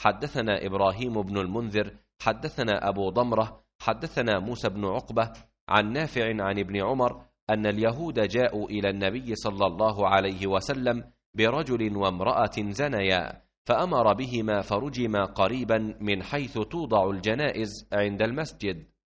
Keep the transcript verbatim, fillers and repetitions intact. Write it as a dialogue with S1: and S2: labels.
S1: حدثنا إبراهيم بن المنذر حدثنا أبو ضمرة حدثنا موسى بن عقبة عن نافع عن ابن عمر أن اليهود جاءوا إلى النبي صلى الله عليه وسلم برجل وامرأة زنيا، فأمر بهما فرجما قريبا من حيث توضع الجنائز عند المسجد،